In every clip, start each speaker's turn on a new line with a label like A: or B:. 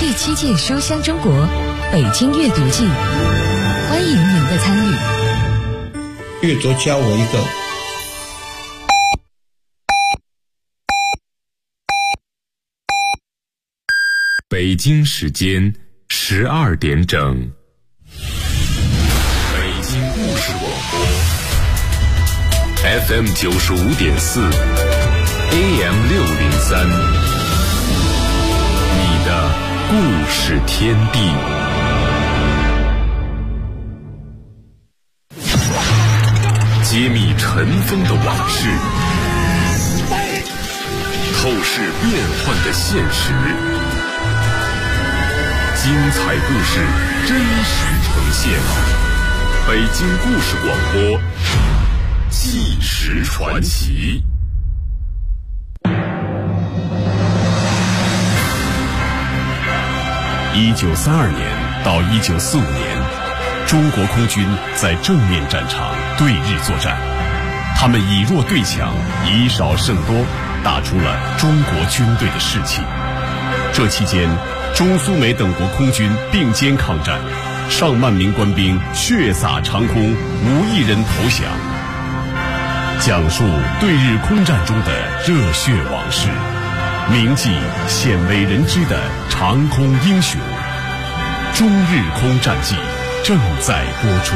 A: 第7届书香中国北京阅读季，欢迎您的参与。
B: 阅读教我一个。
C: 北京时间12点整，北京故事广播 FM 95.4 AM 603，你的故事天地。揭秘尘封的往事，透视变幻的现实，精彩故事真实呈现。北京故事广播，纪实传奇。1932年到1945年，中国空军在正面战场对日作战，他们以弱对强，以少胜多，打出了中国军队的士气。这期间，中苏美等国空军并肩抗战，上万名官兵血洒长空，无一人投降。讲述对日空战中的热血往事，铭记鲜为人知的长空英雄。中日空战记正在播出。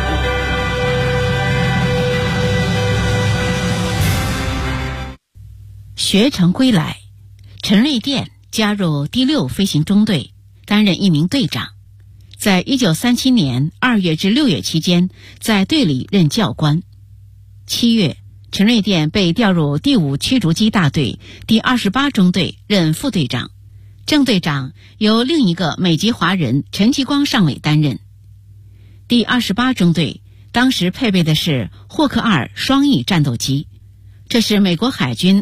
D: 学成归来，陈瑞电加入第6飞行中队，担任一名队长。在1937年2月至6月期间，在队里任教官。7月，陈瑞电被调入第5驱逐机大队第28中队任副队长，正队长由另一个美籍华人陈其光上尉担任。第28中队当时配备的是霍克2双翼战斗机，这是美国海军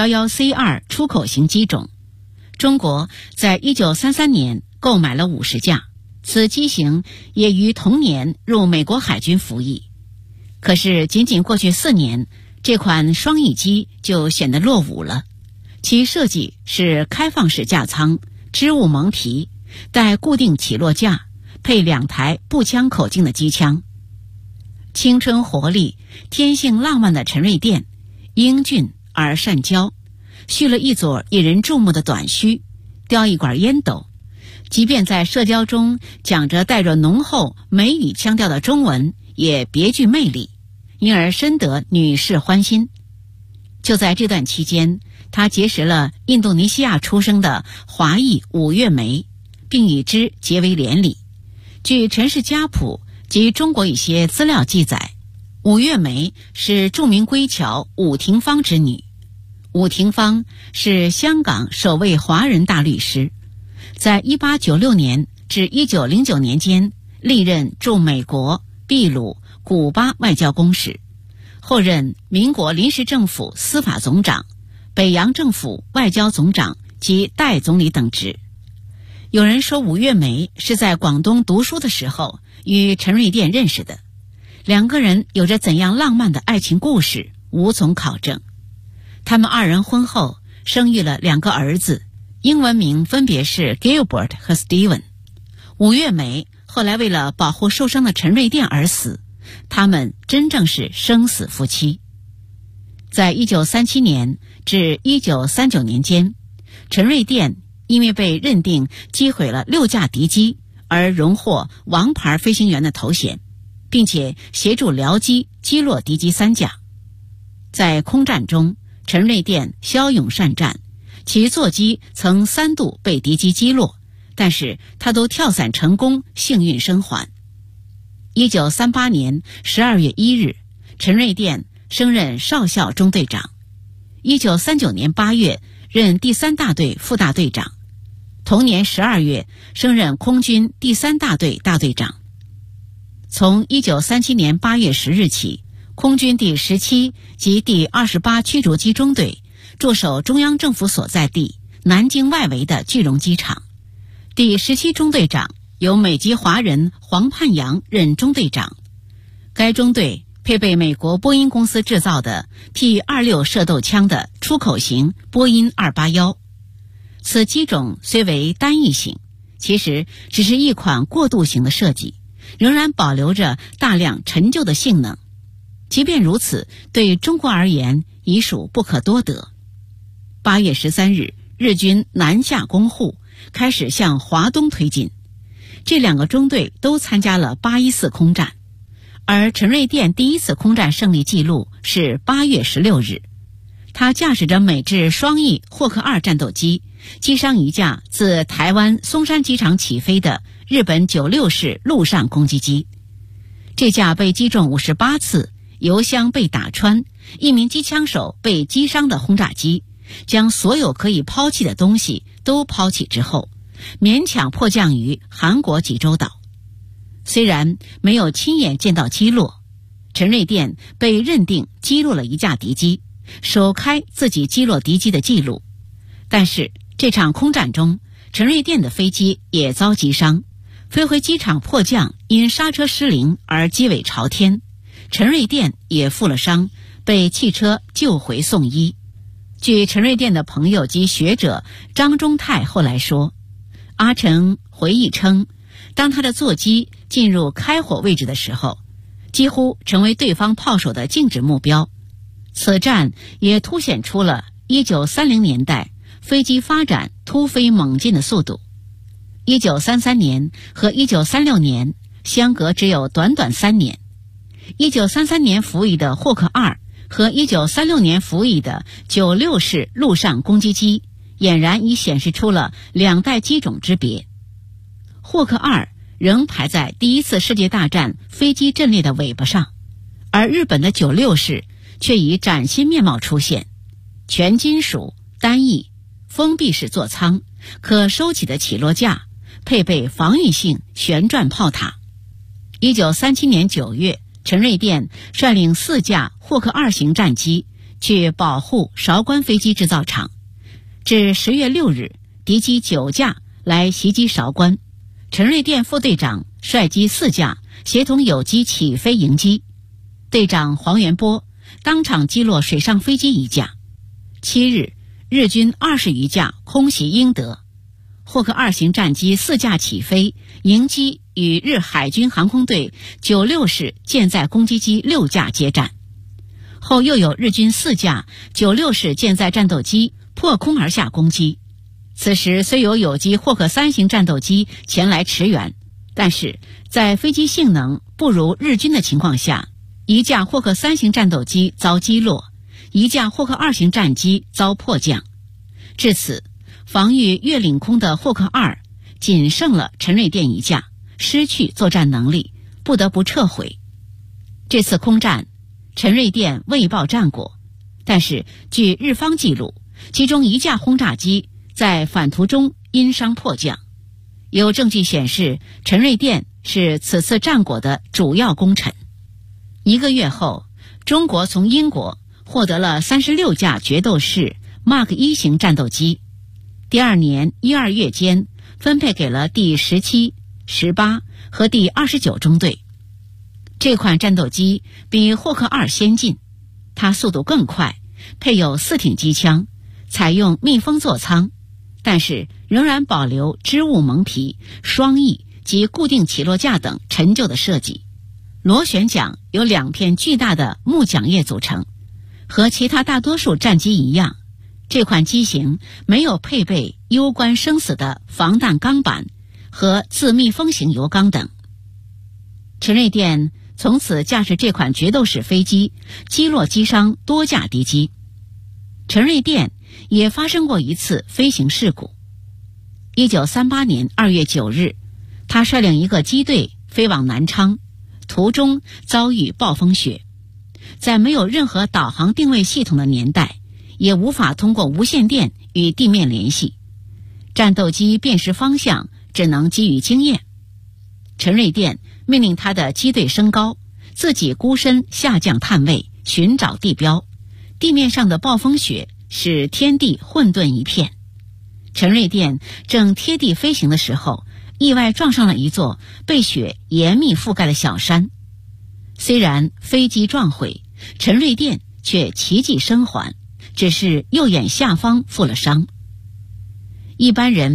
D: F-11C2 出口型机种。中国在1933年购买了50架，此机型也于同年入美国海军服役。可是仅仅过去4年，这款双翼机就显得落伍了。其设计是开放式架舱，织物蒙皮，带固定起落架，配2台步枪口径的机枪。青春活力、天性浪漫的陈瑞电，英俊而善交，蓄了一撮引人注目的短须，叼一管烟斗，即便在社交中讲着带着浓厚美语腔调的中文，也别具魅力，因而深得女士欢心。就在这段期间，他结识了印度尼西亚出生的华裔伍月梅，并与之结为连理。据陈氏家谱及中国一些资料记载，伍月梅是著名归侨伍廷芳之女。伍廷芳是香港首位华人大律师，在1896年至1909年间历任驻美国、秘鲁、古巴外交公使，后任民国临时政府司法总长、北洋政府外交总长及代总理等职。有人说伍月梅是在广东读书的时候与陈瑞电认识的，两个人有着怎样浪漫的爱情故事无从考证。他们2人婚后生育了2个儿子，英文名分别是 Gilbert 和 Steven。 伍月梅后来为了保护受伤的陈瑞电而死，他们真正是生死夫妻。在1937年至1939年间，陈瑞电因为被认定击毁了6架敌机而荣获王牌飞行员的头衔，并且协助僚机击落敌机3架。在空战中，陈瑞电骁勇善战，其座机曾3度被敌机击落，但是他都跳伞成功，幸运生还。1938年12月1日，陈瑞电升任少校中队长。1939年8月，任第3大队副大队长。同年12月，升任空军第3大队大队长。从1937年8月10日起，空军第17及第28驱逐机中队驻守中央政府所在地南京外围的句容机场。第17中队长由美籍华人黄盼阳任中队长。该中队配备美国波音公司制造的 P-26 射斗枪的出口型波音281。此机种虽为单翼型， 其实只是一款过渡型的设计，仍然保留着大量陈旧的性能。即便如此，对中国而言已属不可多得。8月13日，日军南下攻沪，开始向华东推进。这2个中队都参加了814空战，而陈瑞甸第一次空战胜利记录是8月16日，他驾驶着美制双翼霍克2战斗机，击伤一架自台湾松山机场起飞的日本96式陆上攻击机。这架被击中58次，油箱被打穿，一名机枪手被击伤的轰炸机，将所有可以抛弃的东西都抛弃之后，勉强迫降于韩国济州岛。虽然没有亲眼见到击落，陈瑞甸被认定击落了一架敌机，首开自己击落敌机的记录。但是这场空战中，陈瑞甸的飞机也遭击伤，飞回机场迫降因刹车失灵而机尾朝天，陈瑞甸也负了伤，被汽车救回送医。据陈瑞甸的朋友及学者张忠泰后来说，阿成回忆称，当他的座机进入开火位置的时候，几乎成为对方炮手的静止目标。此战也凸显出了1930年代飞机发展突飞猛进的速度。1933年和1936年相隔只有短短3年。1933年服役的霍克2和1936年服役的96式陆上攻击机，俨然已显示出了2代机种之别。霍克2仍排在第一次世界大战飞机阵列的尾巴上，而日本的96式却以崭新面貌出现，全金属单翼封闭式座舱，可收起的起落架，配备防御性旋转炮塔。1937年9月，陈瑞甸率领4架霍克2型战机去保护韶关飞机制造厂，至10月6日，敌机9架来袭击韶关，陈瑞甸副队长率机4架协同友机起飞迎击，队长黄元波当场击落水上飞机1架。7日，日军20余架空袭英德，霍克2型战机4架起飞迎击，与日海军航空队96式舰载攻击机6架接战。后又有日军4架96式舰载战斗机破空而下攻击。此时虽有友机霍克3型战斗机前来驰援，但是在飞机性能不如日军的情况下，1架霍克3型战斗机遭击落，1架霍克2型战机遭迫降。至此，防御越领空的霍克2仅剩了陈瑞甸1架，失去作战能力，不得不撤回。这次空战，陈瑞甸未报战果，但是据日方记录，其中1架轰炸机在返途中因伤迫降。有证据显示，陈瑞甸是此次战果的主要功臣。1个月后，中国从英国获得了36架决斗式 Mark 1型战斗机，第2年1、2月间分配给了第17、18和第29中队。这款战斗机比霍克2先进，它速度更快，配有4挺机枪，采用密封座舱，但是仍然保留织物蒙皮、双翼及固定起落架等陈旧的设计。螺旋桨由2片巨大的木桨叶组成，和其他大多数战机一样，这款机型没有配备攸关生死的防弹钢板和自密封型油缸等。陈瑞甸从此驾驶这款决斗式飞机，击落击伤多架敌机。陈瑞甸也发生过一次飞行事故。1938年2月9日，他率领一个机队飞往南昌，途中遭遇暴风雪，在没有任何导航定位系统的年代，也无法通过无线电与地面联系，战斗机辨识方向只能基于经验。陈瑞甸命令他的机队升高，自己孤身下降探位，寻找地标。地面上的暴风雪使天地混沌一片。陈瑞甸正贴地飞行的时候，意外撞上了一座被雪严密覆盖的小山。虽然飞机撞毁，陈瑞甸却奇迹生还，只是右眼下方负了伤。一般人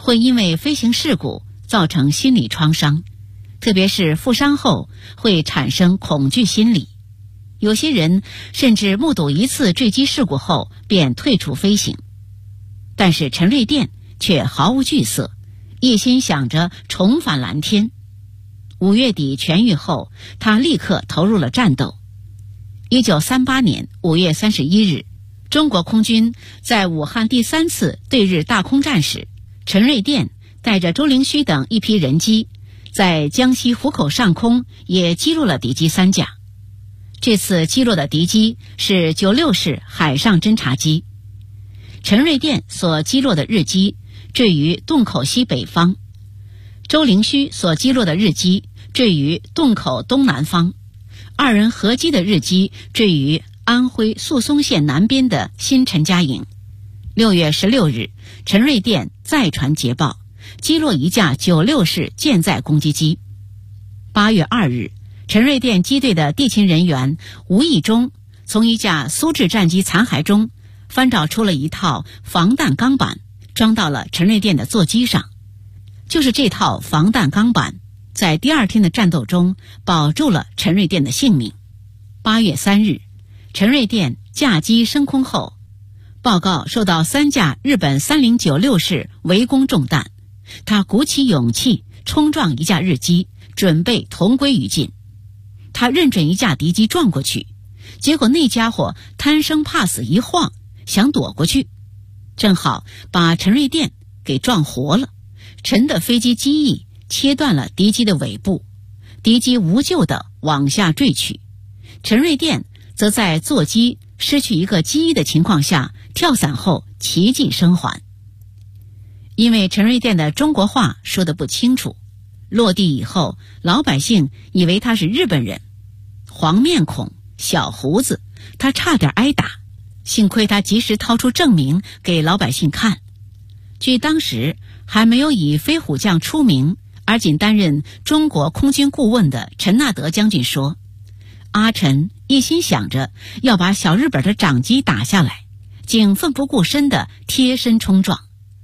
D: 会因为飞行事故造成心理创伤，特别是负伤后会产生恐惧心理。有些人甚至目睹一次坠机事故后便退出飞行。但是陈瑞电却毫无惧色，一心想着重返蓝天。5月底痊愈后，他立刻投入了战斗。1938年5月31日，中国空军在武汉第3次对日大空战时，陈瑞电带着周凌虚等一批人机，在江西湖口上空也击落了敌机3架。这次击落的敌机是96式海上侦察机。陈瑞电所击落的日机坠于洞口西北方，周凌虚所击落的日机坠于洞口东南方，二人合击的日机坠于安徽宿松县南边的新陈家营。6月16日，陈瑞电再传捷报，击落一架96式舰载攻击机。8月2日，陈瑞电机队的地勤人员无意中从一架苏制战机残骸中翻找出了一套防弹钢板，装到了陈瑞电的座机上。就是这套防弹钢板在第2天的战斗中保住了陈瑞电的性命。8月3日，陈瑞电驾机升空后，报告受到3架日本3096式围攻中弹，他鼓起勇气冲撞一架日机，准备同归于尽。他认准一架敌机撞过去，结果那家伙贪生怕死一晃，想躲过去，正好把陈瑞电给撞活了。陈的飞机机翼切断了敌机的尾部，敌机无救地往下坠去。陈瑞电则在座机失去一个机翼的情况下跳伞后奇迹生还。因为陈瑞电的中国话说得不清楚，落地以后老百姓以为他是日本人，黄面孔小胡子，他差点挨打，幸亏他及时掏出证明给老百姓看。据当时还没有以飞虎将出名，而仅担任中国空军顾问的陈纳德将军说，阿陈一心想着要把小日本的长机打下来，竟奋不顾身地贴身冲撞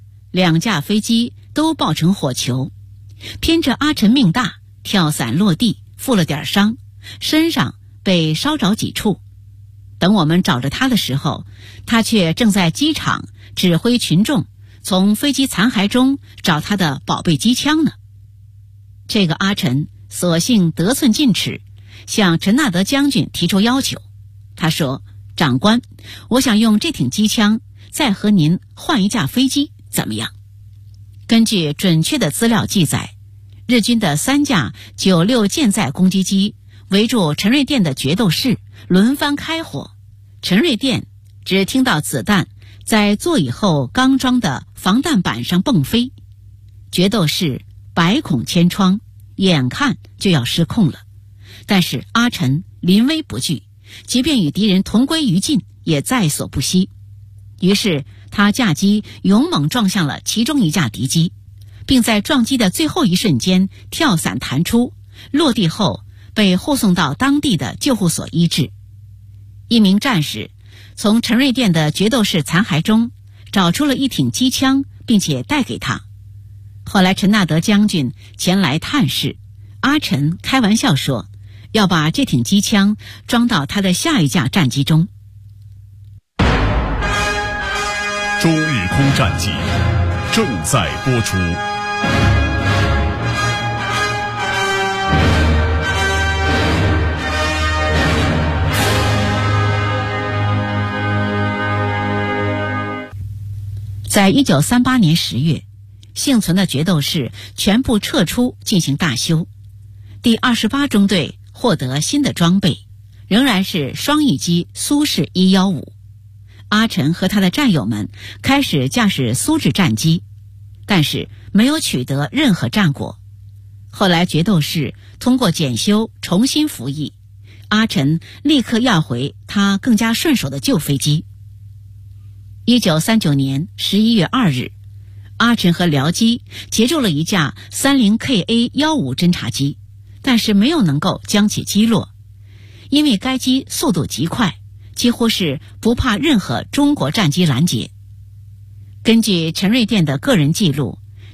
D: ，2架飞机都爆成火球。偏着阿陈命大，跳伞落地，负了点伤，身上被烧着几处。等我们找着他的时候，他却正在机场指挥群众从飞机残骸中找他的宝贝机枪呢。这个阿陈索性得寸进尺，向陈纳德将军提出要求。他说，长官，我想用这挺机枪再和您换一架飞机，怎么样？根据准确的资料记载，日军的3架96舰载攻击机围住陈瑞电的决斗士，轮番开火。陈瑞电只听到子弹在座椅后钢装的防弹板上蹦飞，决斗士百孔千疮，眼看就要失控了。但是阿陈临危不惧，即便与敌人同归于尽也在所不惜。于是他驾机勇猛撞向了其中一架敌机，并在撞击的最后一瞬间跳伞弹出，落地后被护送到当地的救护所医治。一名战士从陈瑞电的决斗士残骸中找出了一挺机枪，并且带给他。后来陈纳德将军前来探视，阿陈开玩笑说要把这挺机枪装到他的下一架战机中。
C: 中日空战记正在播出。
D: 在1938年10月，幸存的决斗士全部撤出进行大修。第28中队获得新的装备，仍然是双翼机苏式115。阿陈和他的战友们开始驾驶苏制战机，但是没有取得任何战果。后来决斗士通过检修重新服役，阿陈立刻要回他更加顺手的旧飞机。1939年11月2日，阿陈和僚机截住了一架 30KA-15 侦察机，但是没有能够将其击落，因为该机速度极快，几乎是不怕任何中国战机拦截。根据陈瑞电的个人记录，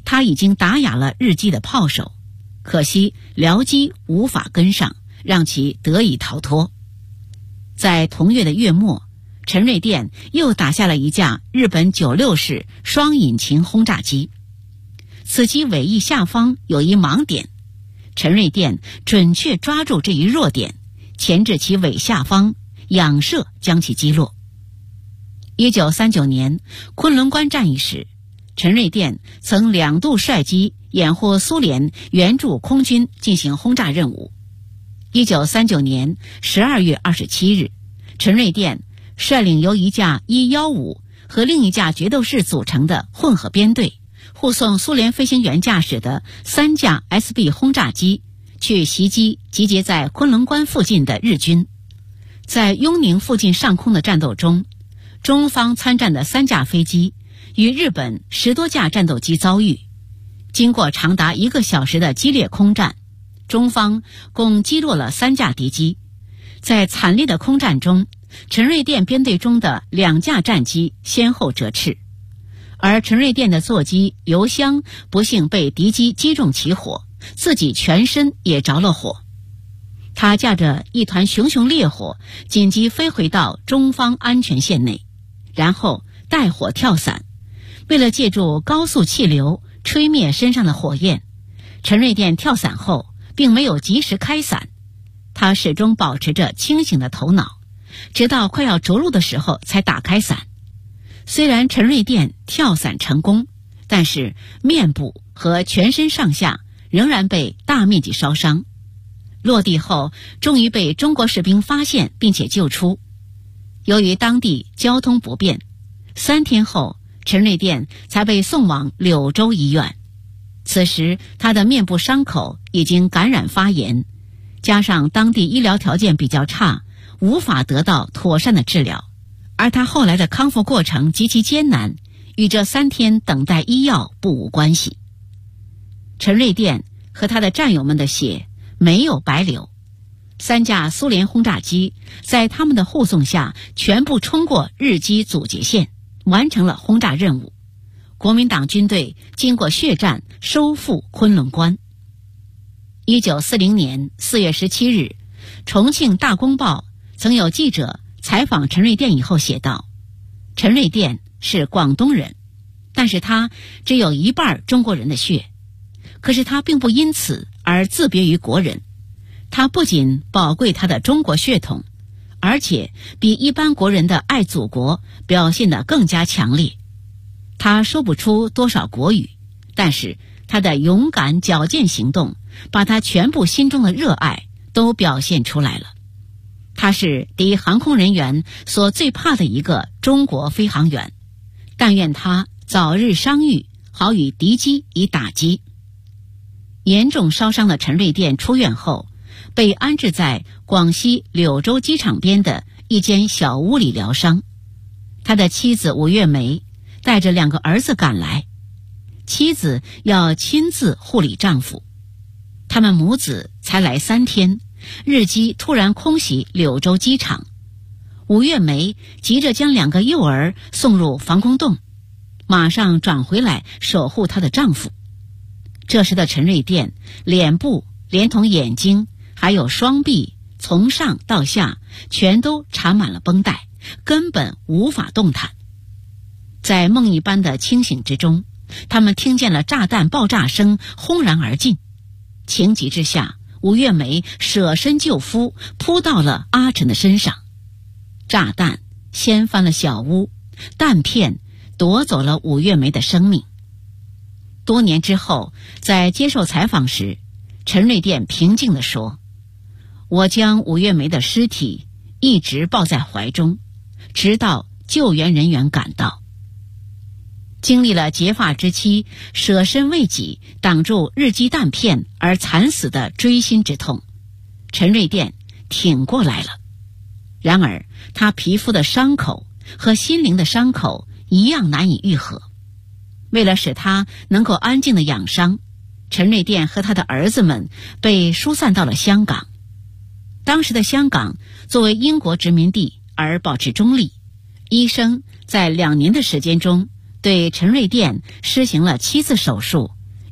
D: 他已经打哑了日机的炮手，可惜辽机无法跟上，让其得以逃脱。在同月的月末，陈瑞甸又打下了一架日本96式双引擎轰炸机。此机尾翼下方有一盲点，陈瑞甸准确抓住这一弱点，钳制其尾下方，仰射将其击落。1939年昆仑关战役时，陈瑞甸曾2度率机掩护苏联援助空军进行轰炸任务。1939年12月27日，陈瑞甸率领由一架115和另一架决斗士组成的混合编队，护送苏联飞行员驾驶的3架 SB 轰炸机去袭击集结在昆仑关附近的日军。在雍宁附近上空的战斗中，中方参战的3架飞机与日本10多架战斗机遭遇。经过长达1个小时的激烈空战，中方共击落了3架敌机。在惨烈的空战中，陈瑞甸编队中的2架战机先后折翅，而陈瑞甸的座机油箱不幸被敌机击中起火，自己全身也着了火。他驾着一团熊熊烈火，紧急飞回到中方安全线内，然后带火跳伞。为了借助高速气流吹灭身上的火焰，陈瑞甸跳伞后并没有及时开伞，他始终保持着清醒的头脑，直到快要着陆的时候才打开伞。虽然陈瑞甸跳伞成功，但是面部和全身上下仍然被大面积烧伤。落地后终于被中国士兵发现并且救出。由于当地交通不便，3天后陈瑞甸才被送往柳州医院。此时他的面部伤口已经感染发炎，加上当地医疗条件比较差，无法得到妥善的治疗，而他后来的康复过程极其艰难，与这3天等待医药不无关系。陈瑞甸和他的战友们的血没有白流，3架苏联轰炸机在他们的护送下全部冲过日机阻截线，完成了轰炸任务。国民党军队经过血战收复昆仑关。1940年4月17日，重庆大公报曾有记者采访陈瑞甸以后写道，陈瑞甸是广东人，但是他只有1半中国人的血，可是他并不因此而自别于国人。他不仅宝贵他的中国血统，而且比一般国人的爱祖国表现得更加强烈。他说不出多少国语，但是他的勇敢矫健行动把他全部心中的热爱都表现出来了。他是敌航空人员所最怕的一个中国飞行员，但愿他早日伤愈，好与敌机以打击。严重烧伤的陈瑞甸出院后，被安置在广西柳州机场边的一间小屋里疗伤。他的妻子伍月梅带着2个儿子赶来，妻子要亲自护理丈夫。他们母子才来3天，日机突然空袭柳州机场，伍月梅急着将2个幼儿送入防空洞，马上转回来守护她的丈夫。这时的陈瑞甸脸部连同眼睛还有双臂从上到下全都缠满了绷带，根本无法动弹。在梦一般的清醒之中，他们听见了炸弹爆炸声轰然而进。情急之下，伍月梅舍身救夫，扑到了阿晨的身上。炸弹掀翻了小屋，弹片夺走了伍月梅的生命。多年之后，在接受采访时，陈瑞甸平静地说，我将伍月梅的尸体一直抱在怀中，直到救援人员赶到。经历了结发之妻舍身为己挡住日机弹片而惨死的锥心之痛，陈瑞甸挺过来了。然而他皮肤的伤口和心灵的伤口一样难以愈合。为了使他能够安静地养伤，陈瑞甸和他的儿子们被疏散到了香港。当时的香港作为英国殖民地而保持中立，医生在2年的时间中对陈瑞甸施行了7次手术，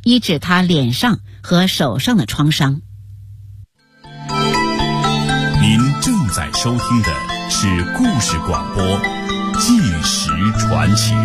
D: 医治他脸上和手上的创伤。
C: 您正在收听的是故事广播《纪实传奇》。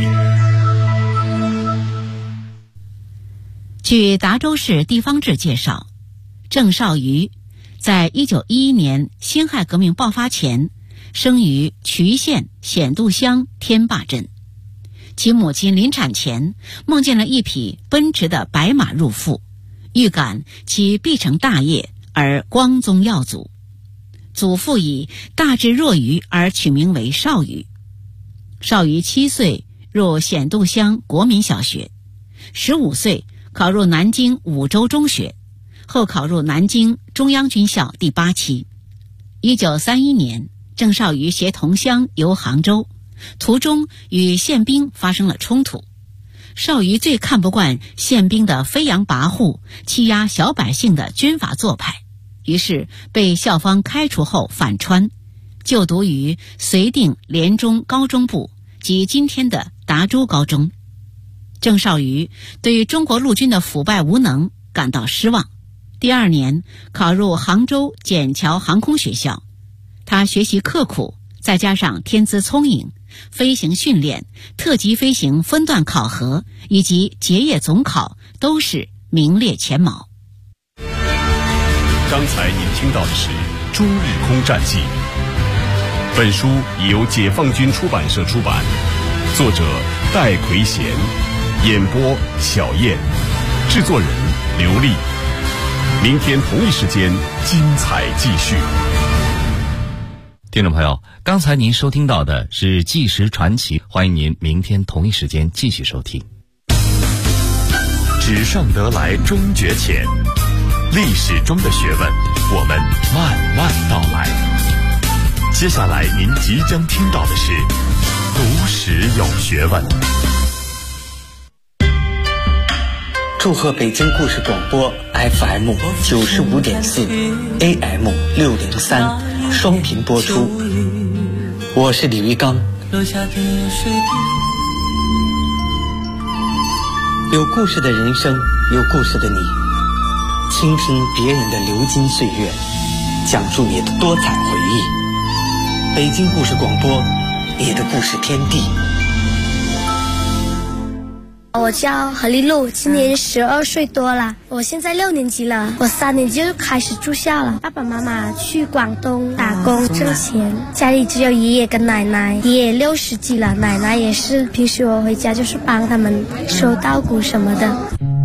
D: 据达州市地方志介绍，郑少瑜在1911年辛亥革命爆发前生于衢县显渡乡天坝镇。其母亲临产前梦见了一匹奔驰的白马入腹，预感其必成大业而光宗耀祖。祖父以大智若愚而取名为少瑜。少瑜7岁入显渡乡国民小学，15岁考入南京五洲中学，后考入南京中央军校第8期。1931年，郑少瑜携同乡游杭州，途中与宪兵发生了冲突。少瑜最看不惯宪兵的飞扬跋扈、欺压小百姓的军阀做派，于是被校方开除后返川，就读于绥定联中高中部及今天的达州高中。郑少瑜对于中国陆军的腐败无能感到失望，第2年考入杭州笕桥航空学校。他学习刻苦，再加上天资聪颖，飞行训练、特级飞行分段考核以及结业总考都是名列前茅。
C: 刚才您听到的是《中日空战记》，本书已由解放军出版社出版，作者戴奎贤，演播小燕，制作人刘丽。明天同一时间精彩继续。
E: 听众朋友，刚才您收听到的是纪实传奇，欢迎您明天同一时间继续收听。
C: 纸上得来终觉浅，历史中的学问我们慢慢道来。接下来您即将听到的是读史有学问。
F: 祝贺北京故事广播 FM 95.4 AM 603双频播出，我是李玉刚。有故事的人生，有故事的你，倾听别人的流金岁月，讲述你的多彩回忆。北京故事广播，你的故事天地。
G: 我叫何丽露，今年12岁多了，我现在6年级了，我3年级就开始住校了。爸爸妈妈去广东打工挣钱，家里只有爷爷跟奶奶，爷爷60几了，奶奶也是，平时我回家就是帮他们收稻谷什么的。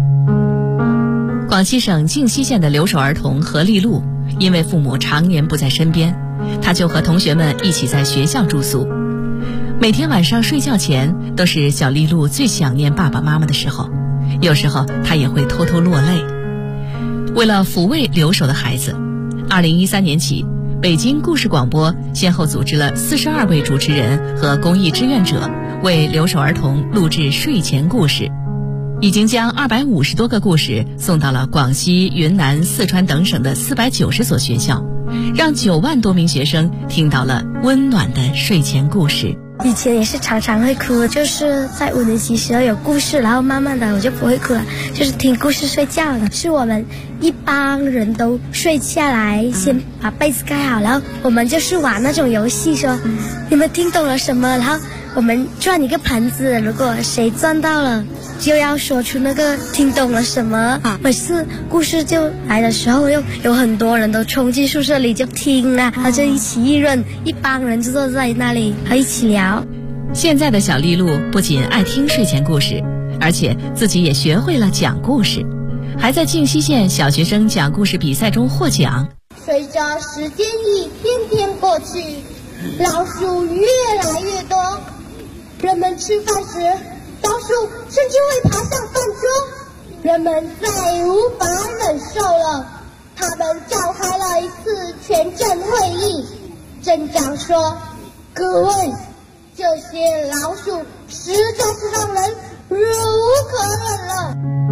A: 广西省靖西县的留守儿童何丽露，因为父母常年不在身边，她就和同学们一起在学校住宿。每天晚上睡觉前都是小丽露最想念爸爸妈妈的时候，有时候她也会偷偷落泪。为了抚慰留守的孩子，2013年起，北京故事广播先后组织了42位主持人和公益志愿者为留守儿童录制睡前故事，已经将250多个故事送到了广西、云南、四川等省的490所学校，让9万多名学生听到了温暖的睡前故事。
G: 以前也是常常会哭，就是在5年级时候有故事，然后慢慢的我就不会哭了，就是听故事睡觉了。是我们一帮人都睡下来，先把被子盖好，然后我们就是玩那种游戏，说你们听懂了什么，然后我们转一个盆子，如果谁转到了就要说出那个听懂了什么。每次故事就来的时候，又有很多人都冲进宿舍里就听啊，然后就一起议论，一帮人就坐在那里和一起聊。
A: 现在的小丽露不仅爱听睡前故事，而且自己也学会了讲故事，还在靖西县小学生讲故事比赛中获奖。
H: 随着时间一天天过去，老鼠越来越多，人们吃饭时老鼠甚至会爬上饭桌，人们再无法忍受了，他们召开了一次全镇会议。镇长说：“各位，这些老鼠实在是让人忍无可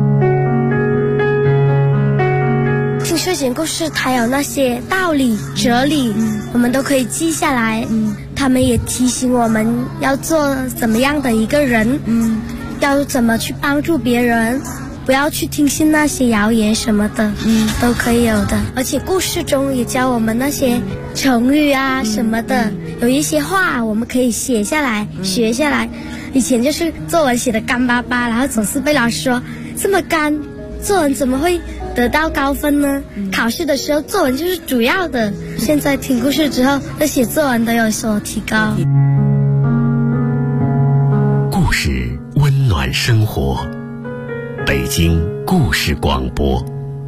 H: 忍了。”
G: 听睡前故事，它有那些道理、哲理，我们都可以记下来。他们也提醒我们要做怎么样的一个人，要怎么去帮助别人。我们不要去听信那些谣言什么的，都可以有的。而且故事中也教我们那些成语啊什么的，有一些话我们可以写下来学下来。以前就是作文写的干巴巴，然后总是被老师说这么干，作文怎么会得到高分呢？考试的时候作文就是主要的。现在听故事之后，对写作文都有所提高。
I: 故事温暖生活，北京故事广播。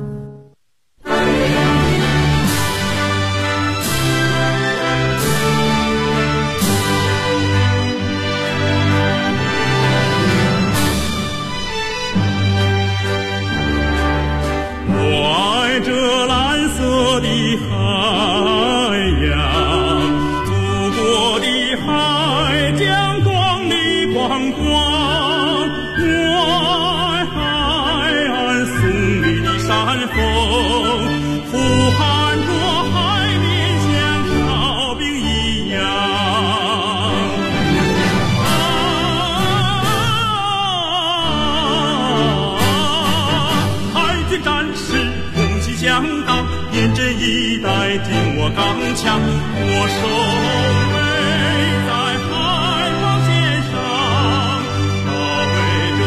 J: 刚强，我守卫在海防线上，保卫着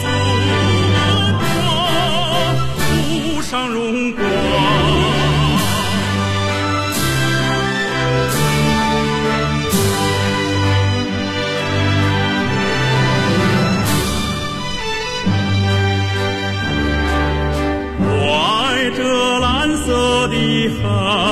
J: 祖国，谱上荣光。我爱这蓝色的海。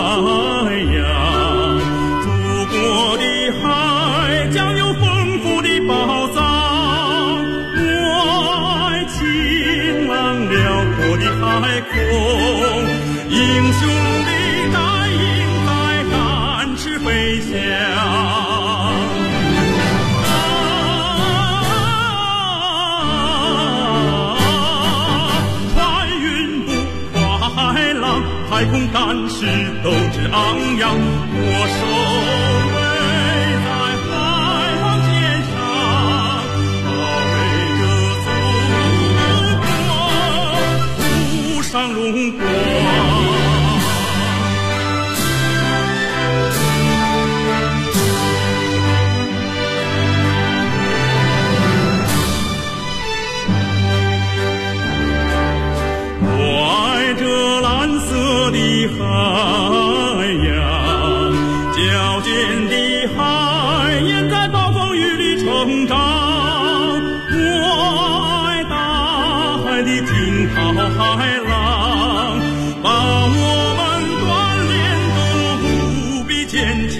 J: 英雄的带领在展翅飞翔，穿云不跨海浪，太空战士斗志昂扬。我守卫在海防线上，保卫着祖国，谱上荣光。海洋，矫健的海燕在暴风雨里成长。我爱大海的惊涛骇浪，把我们锻炼得无比坚强。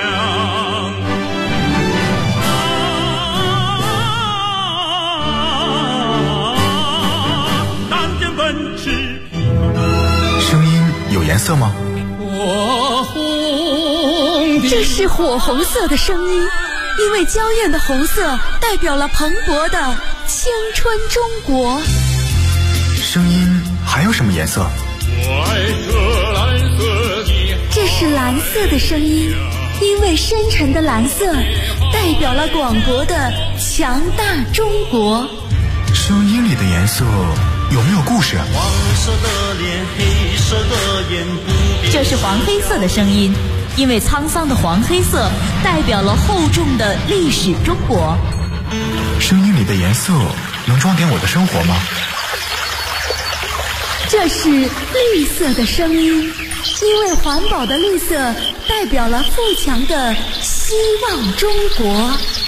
J: 但见奔驰。
K: 声音有颜色吗？
L: 这是火红色的声音，因为娇艳的红色代表了蓬勃的青春中国。
K: 声音还有什么颜色？
L: 这是蓝色的声音，因为深沉的蓝色代表了广博的强大中国。
K: 声音里的颜色有没有故事？
M: 黄色的脸，黑色的眼，
A: 这是黄黑色的声音，因为沧桑的黄黑色代表了厚重的历史中国。
K: 声音里的颜色能装点我的生活吗？
L: 这是绿色的声音，因为环保的绿色代表了富强的希望中国。